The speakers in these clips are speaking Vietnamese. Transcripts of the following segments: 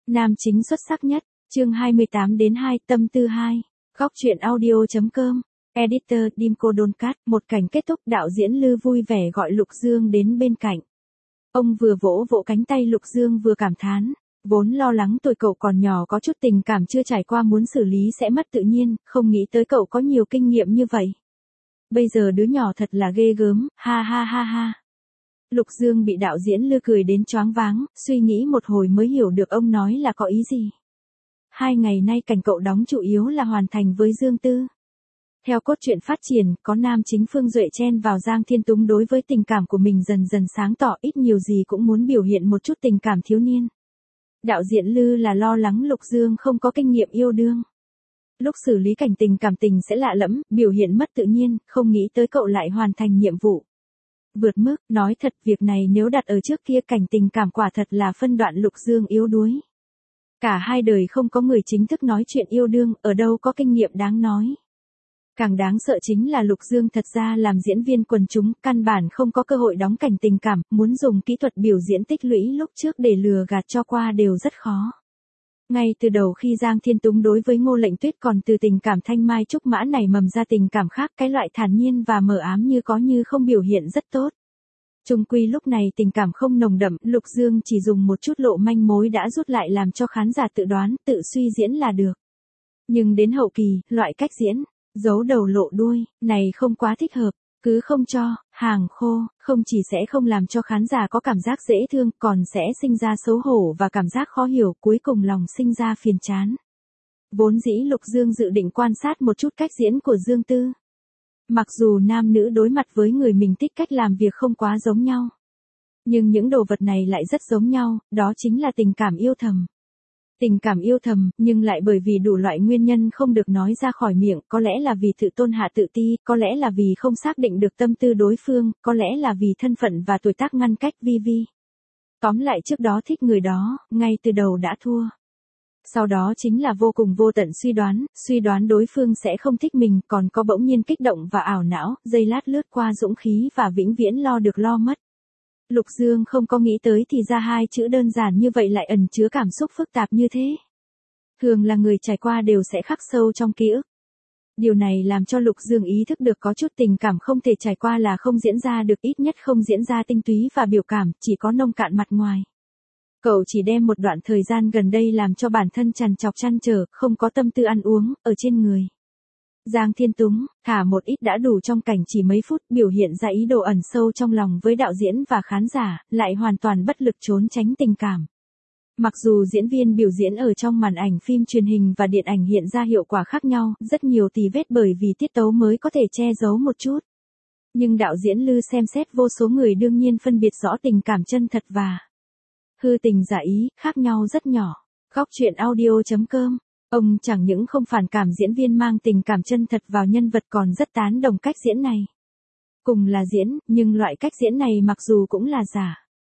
Nam chính xuất sắc nhất, chương 28 đến 2, tâm tư 2. Góc truyện audio.com. Editor Dimco Doncat, một cảnh kết thúc đạo diễn Lư vui vẻ gọi Lục Dương đến bên cạnh. Ông vừa vỗ vỗ cánh tay Lục Dương vừa cảm thán, vốn lo lắng tuổi cậu còn nhỏ có chút tình cảm chưa trải qua muốn xử lý sẽ mất tự nhiên, không nghĩ tới cậu có nhiều kinh nghiệm như vậy. Bây giờ đứa nhỏ thật là ghê gớm, ha ha ha ha. Lục Dương bị đạo diễn Lư cười đến choáng váng, suy nghĩ một hồi mới hiểu được ông nói là có ý gì. 2 ngày nay cảnh cậu đóng chủ yếu là hoàn thành với Dương Tư. Theo cốt truyện phát triển, có nam chính Phương Duệ chen vào Giang Thiên Túng đối với tình cảm của mình dần dần sáng tỏ, ít nhiều gì cũng muốn biểu hiện một chút tình cảm thiếu niên. Đạo diễn Lư là lo lắng Lục Dương không có kinh nghiệm yêu đương. Lúc xử lý cảnh tình cảm tình sẽ lạ lẫm, biểu hiện mất tự nhiên, không nghĩ tới cậu lại hoàn thành nhiệm vụ. Vượt mức, nói thật việc này nếu đặt ở trước kia cảnh tình cảm quả thật là phân đoạn Lục Dương yếu đuối. Cả hai đời không có người chính thức nói chuyện yêu đương, ở đâu có kinh nghiệm đáng nói. Càng đáng sợ chính là Lục Dương thật ra làm diễn viên quần chúng, căn bản không có cơ hội đóng cảnh tình cảm, muốn dùng kỹ thuật biểu diễn tích lũy lúc trước để lừa gạt cho qua đều rất khó. Ngay từ đầu khi Giang Thiên Túng đối với Ngô Lệnh Tuyết còn từ tình cảm thanh mai trúc mã nảy mầm ra tình cảm khác, cái loại thản nhiên và mờ ám như có như không biểu hiện rất tốt. Chung quy lúc này tình cảm không nồng đậm, Lục Dương chỉ dùng một chút lộ manh mối đã rút lại làm cho khán giả tự đoán, tự suy diễn là được. Nhưng đến hậu kỳ, loại cách diễn, giấu đầu lộ đuôi, này không quá thích hợp, cứ không cho, hàng khô, không chỉ sẽ không làm cho khán giả có cảm giác dễ thương, còn sẽ sinh ra xấu hổ và cảm giác khó hiểu, cuối cùng lòng sinh ra phiền chán. Vốn dĩ Lục Dương dự định quan sát một chút cách diễn của Dương Tư. Mặc dù nam nữ đối mặt với người mình thích cách làm việc không quá giống nhau. Nhưng những đồ vật này lại rất giống nhau, đó chính là tình cảm yêu thầm. Tình cảm yêu thầm, nhưng lại bởi vì đủ loại nguyên nhân không được nói ra khỏi miệng, có lẽ là vì tự tôn hạ tự ti, có lẽ là vì không xác định được tâm tư đối phương, có lẽ là vì thân phận và tuổi tác ngăn cách vi. Tóm lại trước đó thích người đó, ngay từ đầu đã thua. Sau đó chính là vô cùng vô tận suy đoán đối phương sẽ không thích mình, còn có bỗng nhiên kích động và ảo não, giây lát lướt qua dũng khí và vĩnh viễn lo được lo mất. Lục Dương không có nghĩ tới thì ra 2 chữ đơn giản như vậy lại ẩn chứa cảm xúc phức tạp như thế. Thường là người trải qua đều sẽ khắc sâu trong ký ức. Điều này làm cho Lục Dương ý thức được có chút tình cảm không thể trải qua là không diễn ra được, ít nhất không diễn ra tinh túy và biểu cảm, chỉ có nông cạn mặt ngoài. Cậu chỉ đem một đoạn thời gian gần đây làm cho bản thân trằn trọc trăn trở, không có tâm tư ăn uống, ở trên người. Giang Thiên Túng, thả một ít đã đủ trong cảnh chỉ mấy phút, biểu hiện ra ý đồ ẩn sâu trong lòng với đạo diễn và khán giả, lại hoàn toàn bất lực trốn tránh tình cảm. Mặc dù diễn viên biểu diễn ở trong màn ảnh phim truyền hình và điện ảnh hiện ra hiệu quả khác nhau, rất nhiều tì vết bởi vì tiết tấu mới có thể che giấu một chút. Nhưng đạo diễn Lư xem xét vô số người đương nhiên phân biệt rõ tình cảm chân thật và hư tình giả ý, khác nhau rất nhỏ. Góc truyện audio.com. Ông chẳng những không phản cảm diễn viên mang tình cảm chân thật vào nhân vật còn rất tán đồng cách diễn này. Cùng là diễn, nhưng loại cách diễn này mặc dù cũng là giả.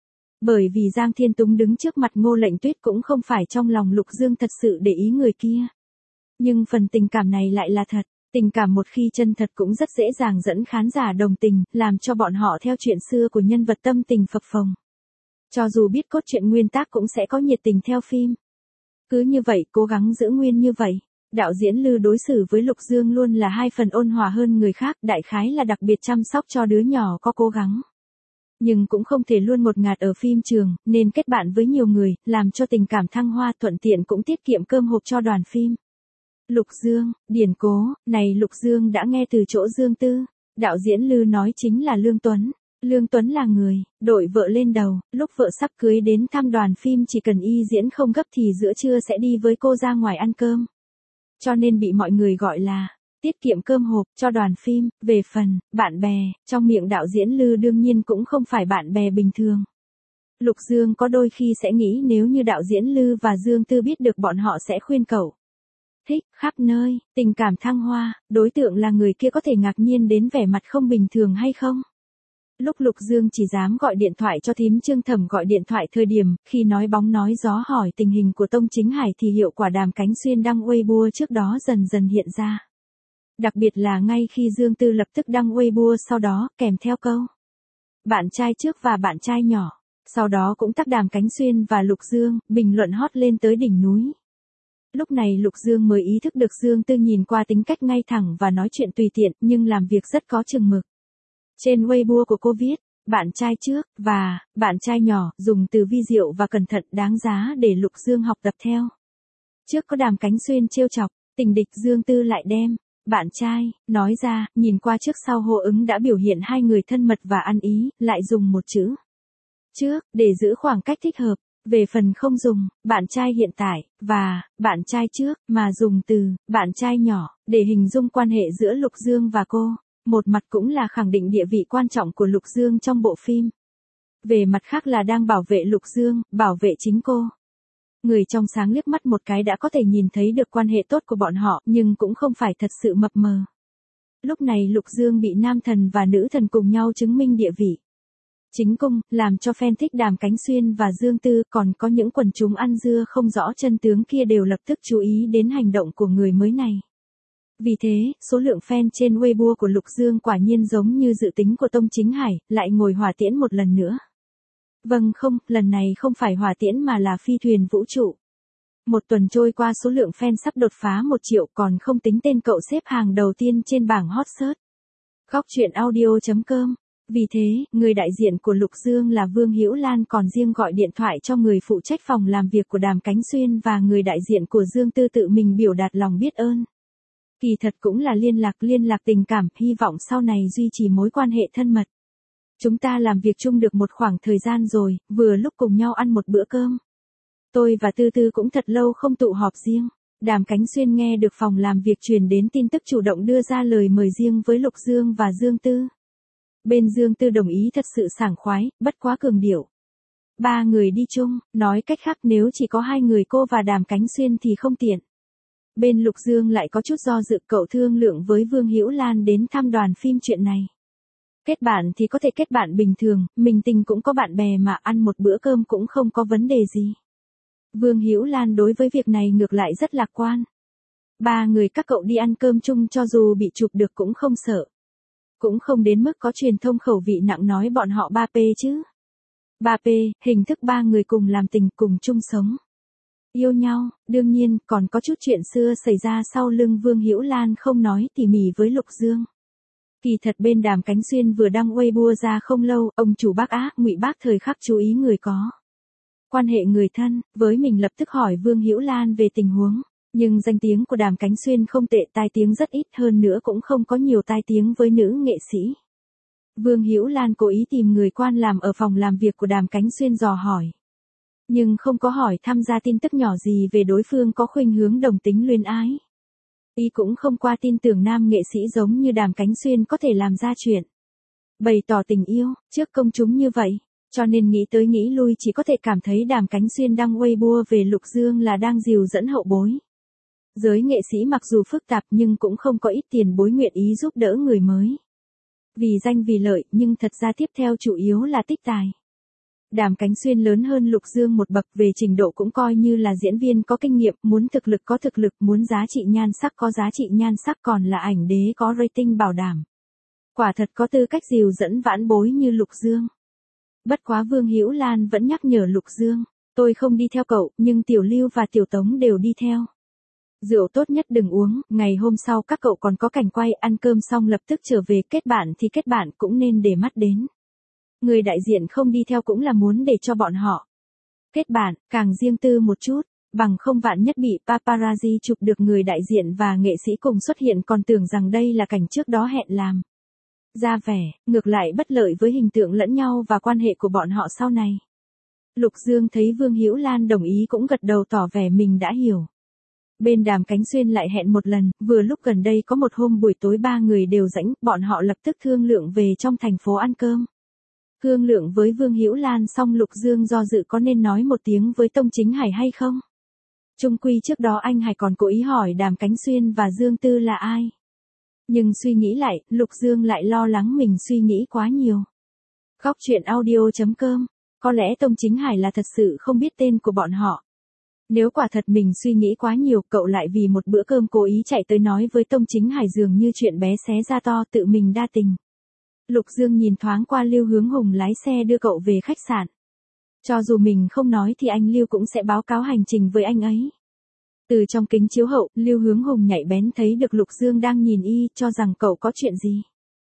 Bởi vì Giang Thiên Túng đứng trước mặt Ngô Lệnh Tuyết cũng không phải trong lòng Lục Dương thật sự để ý người kia. Nhưng phần tình cảm này lại là thật. Tình cảm một khi chân thật cũng rất dễ dàng dẫn khán giả đồng tình, làm cho bọn họ theo chuyện xưa của nhân vật tâm tình phập phồng. Cho dù biết cốt truyện nguyên tác cũng sẽ có nhiệt tình theo phim. Cứ như vậy, cố gắng giữ nguyên như vậy. Đạo diễn Lư đối xử với Lục Dương luôn là 2 phần ôn hòa hơn người khác, đại khái là đặc biệt chăm sóc cho đứa nhỏ có cố gắng. Nhưng cũng không thể luôn một ngạt ở phim trường, nên kết bạn với nhiều người, làm cho tình cảm thăng hoa, thuận tiện cũng tiết kiệm cơm hộp cho đoàn phim. Lục Dương, điển cố, này Lục Dương đã nghe từ chỗ Dương Tư. Đạo diễn Lư nói chính là Lương Tuấn. Lương Tuấn là người, đội vợ lên đầu, lúc vợ sắp cưới đến thăm đoàn phim chỉ cần y diễn không gấp thì giữa trưa sẽ đi với cô ra ngoài ăn cơm. Cho nên bị mọi người gọi là tiết kiệm cơm hộp cho đoàn phim. Về phần bạn bè, trong miệng đạo diễn Lư đương nhiên cũng không phải bạn bè bình thường. Lục Dương có đôi khi sẽ nghĩ nếu như đạo diễn Lư và Dương Tư biết được bọn họ sẽ khuyên cậu. Thích, khắp nơi, tình cảm thăng hoa, đối tượng là người kia có thể ngạc nhiên đến vẻ mặt không bình thường hay không? Lúc Lục Dương chỉ dám gọi điện thoại cho thím Trương Thẩm gọi điện thoại thời điểm, khi nói bóng nói gió hỏi tình hình của Tông Chính Hải thì hiệu quả Đàm Cánh Xuyên đăng Weibo trước đó dần dần hiện ra. Đặc biệt là ngay khi Dương Tư lập tức đăng Weibo sau đó, kèm theo câu bạn trai trước và bạn trai nhỏ. Sau đó cũng tắc Đàm Cánh Xuyên và Lục Dương, bình luận hot lên tới đỉnh núi. Lúc này Lục Dương mới ý thức được Dương Tư nhìn qua tính cách ngay thẳng và nói chuyện tùy tiện nhưng làm việc rất có chừng mực. Trên Weibo của cô viết, bạn trai trước, và, bạn trai nhỏ, dùng từ vi diệu và cẩn thận đáng giá để Lục Dương học tập theo. Trước có Đàm Cánh Xuyên trêu chọc, tình địch Dương Tư lại đem, bạn trai, nói ra, nhìn qua trước sau hô ứng đã biểu hiện hai người thân mật và ăn ý, lại dùng một chữ. Trước, để giữ khoảng cách thích hợp. Về phần không dùng, bạn trai hiện tại, và, bạn trai trước, mà dùng từ, bạn trai nhỏ, để hình dung quan hệ giữa Lục Dương và cô. Một mặt cũng là khẳng định địa vị quan trọng của Lục Dương trong bộ phim. Về mặt khác là đang bảo vệ Lục Dương, bảo vệ chính cô. Người trong sáng liếc mắt một cái đã có thể nhìn thấy được quan hệ tốt của bọn họ, nhưng cũng không phải thật sự mập mờ. Lúc này Lục Dương bị nam thần và nữ thần cùng nhau chứng minh địa vị. Chính cung, làm cho fan thích Đàm Cánh Xuyên và Dương Tư, còn có những quần chúng ăn dưa không rõ chân tướng kia đều lập tức chú ý đến hành động của người mới này. Vì thế, số lượng fan trên Weibo của Lục Dương quả nhiên giống như dự tính của Tông Chính Hải, lại ngồi hỏa tiễn một lần nữa. Vâng không, lần này không phải hỏa tiễn mà là phi thuyền vũ trụ. Một tuần trôi qua số lượng fan sắp đột phá 1 triệu còn không tính tên cậu xếp hàng đầu tiên trên bảng hot search. Góc truyện audio.com. Vì thế, người đại diện của Lục Dương là Vương Hữu Lan còn riêng gọi điện thoại cho người phụ trách phòng làm việc của Đàm Cánh Xuyên và người đại diện của Dương Tư tự mình biểu đạt lòng biết ơn. Kỳ thật cũng là liên lạc tình cảm, hy vọng sau này duy trì mối quan hệ thân mật. Chúng ta làm việc chung được một khoảng thời gian rồi, vừa lúc cùng nhau ăn một bữa cơm. Tôi và Tư Tư cũng thật lâu không tụ họp riêng. Đàm Cánh Xuyên nghe được phòng làm việc truyền đến tin tức chủ động đưa ra lời mời riêng với Lục Dương và Dương Tư. Bên Dương Tư đồng ý thật sự sảng khoái, bất quá cường điệu. 3 người đi chung, nói cách khác nếu chỉ có 2 người cô và Đàm Cánh Xuyên thì không tiện. Bên Lục Dương lại có chút do dự, cậu thương lượng với Vương Hữu Lan đến thăm đoàn phim chuyện này. Kết bạn thì có thể kết bạn bình thường, mình tình cũng có bạn bè mà ăn một bữa cơm cũng không có vấn đề gì. Vương Hữu Lan đối với việc này ngược lại rất lạc quan. 3 người các cậu đi ăn cơm chung cho dù bị chụp được cũng không sợ. Cũng không đến mức có truyền thông khẩu vị nặng nói bọn họ 3P chứ. 3P, hình thức 3 người cùng làm tình, cùng chung sống. Yêu nhau, đương nhiên, còn có chút chuyện xưa xảy ra sau lưng Vương Hữu Lan không nói tỉ mỉ với Lục Dương. Kỳ thật bên Đàm Cánh Xuyên vừa đăng Weibo ra không lâu, ông chủ Bác Á, Ngụy Bác thời khắc chú ý người có quan hệ người thân, với mình lập tức hỏi Vương Hữu Lan về tình huống. Nhưng danh tiếng của Đàm Cánh Xuyên không tệ, tai tiếng rất ít, hơn nữa cũng không có nhiều tai tiếng với nữ nghệ sĩ. Vương Hữu Lan cố ý tìm người quan làm ở phòng làm việc của Đàm Cánh Xuyên dò hỏi. Nhưng không có hỏi tham gia tin tức nhỏ gì về đối phương có khuynh hướng đồng tính luyến ái. Y cũng không qua tin tưởng nam nghệ sĩ giống như Đàm Cánh Xuyên có thể làm ra chuyện bày tỏ tình yêu trước công chúng như vậy. Cho nên nghĩ tới nghĩ lui chỉ có thể cảm thấy Đàm Cánh Xuyên đăng Weibo về Lục Dương là đang dìu dẫn hậu bối. Giới nghệ sĩ mặc dù phức tạp nhưng cũng không có ít tiền bối nguyện ý giúp đỡ người mới. Vì danh vì lợi, nhưng thật ra tiếp theo chủ yếu là tích tài. Đàm Cánh Xuyên lớn hơn Lục Dương một bậc, về trình độ cũng coi như là diễn viên có kinh nghiệm, muốn thực lực có thực lực, muốn giá trị nhan sắc có giá trị nhan sắc, còn là ảnh đế có rating bảo đảm. Quả thật có tư cách dìu dẫn vãn bối như Lục Dương. Bất quá Vương Hữu Lan vẫn nhắc nhở Lục Dương, tôi không đi theo cậu, nhưng Tiểu Lưu và Tiểu Tống đều đi theo. Rượu tốt nhất đừng uống, ngày hôm sau các cậu còn có cảnh quay, ăn cơm xong lập tức trở về, kết bạn thì kết bạn cũng nên để mắt đến. Người đại diện không đi theo cũng là muốn để cho bọn họ kết bạn, càng riêng tư một chút, bằng không vạn nhất bị paparazzi chụp được người đại diện và nghệ sĩ cùng xuất hiện còn tưởng rằng đây là cảnh trước đó hẹn làm ra vẻ, ngược lại bất lợi với hình tượng lẫn nhau và quan hệ của bọn họ sau này. Lục Dương thấy Vương Hữu Lan đồng ý cũng gật đầu tỏ vẻ mình đã hiểu. Bên Đàm Cánh Xuyên lại hẹn một lần, vừa lúc gần đây có một hôm buổi tối 3 người đều rảnh, bọn họ lập tức thương lượng về trong thành phố ăn cơm. Thương lượng với Vương Hữu Lan xong Lục Dương do dự có nên nói một tiếng với Tông Chính Hải hay không. Chung quy trước đó anh Hải còn cố ý hỏi Đàm Cánh Xuyên và Dương Tư là ai. Nhưng suy nghĩ lại, Lục Dương lại lo lắng mình suy nghĩ quá nhiều. Góc truyện audio.com, có lẽ Tông Chính Hải là thật sự không biết tên của bọn họ. Nếu quả thật mình suy nghĩ quá nhiều, cậu lại vì một bữa cơm cố ý chạy tới nói với Tông Chính Hải dường như chuyện bé xé ra to, tự mình đa tình. Lục Dương nhìn thoáng qua Lưu Hướng Hùng lái xe đưa cậu về khách sạn. Cho dù mình không nói thì anh Lưu cũng sẽ báo cáo hành trình với anh ấy. Từ trong kính chiếu hậu, Lưu Hướng Hùng nhạy bén thấy được Lục Dương đang nhìn y, cho rằng cậu có chuyện gì.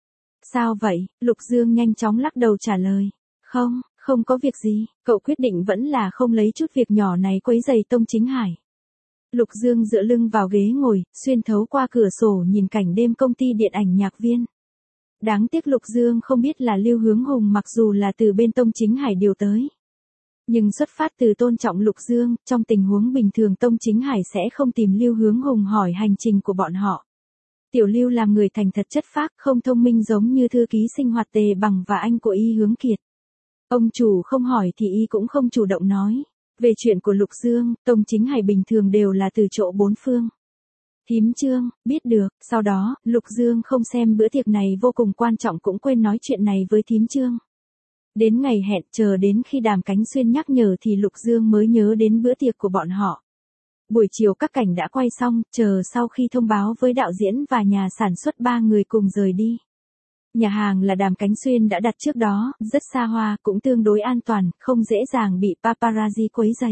Sao vậy? Lục Dương nhanh chóng lắc đầu trả lời. Không có việc gì, cậu quyết định vẫn là không lấy chút việc nhỏ này quấy rầy Tông Chính Hải. Lục Dương dựa lưng vào ghế ngồi, xuyên thấu qua cửa sổ nhìn cảnh đêm công ty điện ảnh Nhạc Viên. Đáng tiếc Lục Dương không biết là Lưu Hướng Hùng mặc dù là từ bên Tông Chính Hải điều tới. Nhưng xuất phát từ tôn trọng Lục Dương, trong tình huống bình thường Tông Chính Hải sẽ không tìm Lưu Hướng Hùng hỏi hành trình của bọn họ. Tiểu Lưu làm người thành thật chất phác, không thông minh giống như thư ký sinh hoạt Tề Bằng và anh của y Hướng Kiệt. Ông chủ không hỏi thì y cũng không chủ động nói. Về chuyện của Lục Dương, Tông Chính Hải bình thường đều là từ chỗ bốn phương. Thím Trương, biết được, sau đó, Lục Dương không xem bữa tiệc này vô cùng quan trọng cũng quên nói chuyện này với thím Trương. Đến ngày hẹn chờ đến khi Đàm Cánh Xuyên nhắc nhở thì Lục Dương mới nhớ đến bữa tiệc của bọn họ. Buổi chiều các cảnh đã quay xong, chờ sau khi thông báo với đạo diễn và nhà sản xuất ba người cùng rời đi. Nhà hàng là Đàm Cánh Xuyên đã đặt trước đó, rất xa hoa, cũng tương đối an toàn, không dễ dàng bị paparazzi quấy rầy.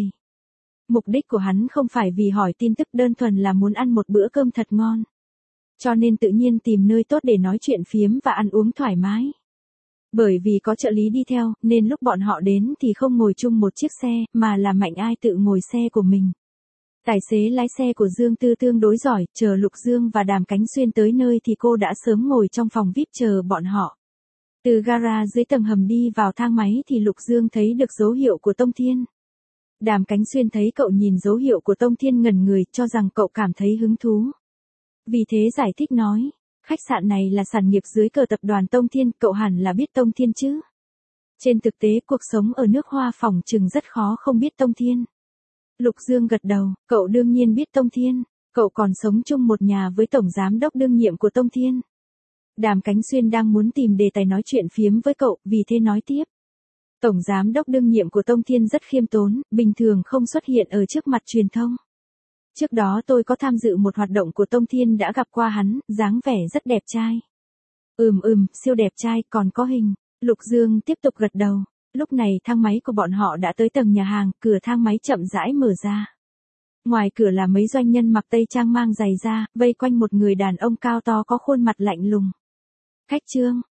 Mục đích của hắn không phải vì hỏi tin tức, đơn thuần là muốn ăn một bữa cơm thật ngon. Cho nên tự nhiên tìm nơi tốt để nói chuyện phiếm và ăn uống thoải mái. Bởi vì có trợ lý đi theo, nên lúc bọn họ đến thì không ngồi chung một chiếc xe, mà là Mạnh Ai tự ngồi xe của mình. Tài xế lái xe của Dương Tư tương đối giỏi, chờ Lục Dương và Đàm Cánh Xuyên tới nơi thì cô đã sớm ngồi trong phòng VIP chờ bọn họ. Từ gara dưới tầng hầm đi vào thang máy thì Lục Dương thấy được dấu hiệu của Tông Thiên. Đàm Cánh Xuyên thấy cậu nhìn dấu hiệu của Tông Thiên ngẩn người, cho rằng cậu cảm thấy hứng thú. Vì thế giải thích nói, khách sạn này là sản nghiệp dưới cờ tập đoàn Tông Thiên, cậu hẳn là biết Tông Thiên chứ. Trên thực tế cuộc sống ở nước Hoa phỏng chừng rất khó không biết Tông Thiên. Lục Dương gật đầu, cậu đương nhiên biết Tông Thiên, cậu còn sống chung một nhà với tổng giám đốc đương nhiệm của Tông Thiên. Đàm Cánh Xuyên đang muốn tìm đề tài nói chuyện phiếm với cậu, vì thế nói tiếp. Tổng giám đốc đương nhiệm của Tông Thiên rất khiêm tốn, bình thường không xuất hiện ở trước mặt truyền thông. Trước đó tôi có tham dự một hoạt động của Tông Thiên đã gặp qua hắn, dáng vẻ rất đẹp trai. Siêu đẹp trai, còn có hình. Lục Dương tiếp tục gật đầu. Lúc này thang máy của bọn họ đã tới tầng nhà hàng, cửa thang máy chậm rãi mở ra. Ngoài cửa là mấy doanh nhân mặc tây trang mang giày da, vây quanh một người đàn ông cao to có khuôn mặt lạnh lùng. Khách Trương,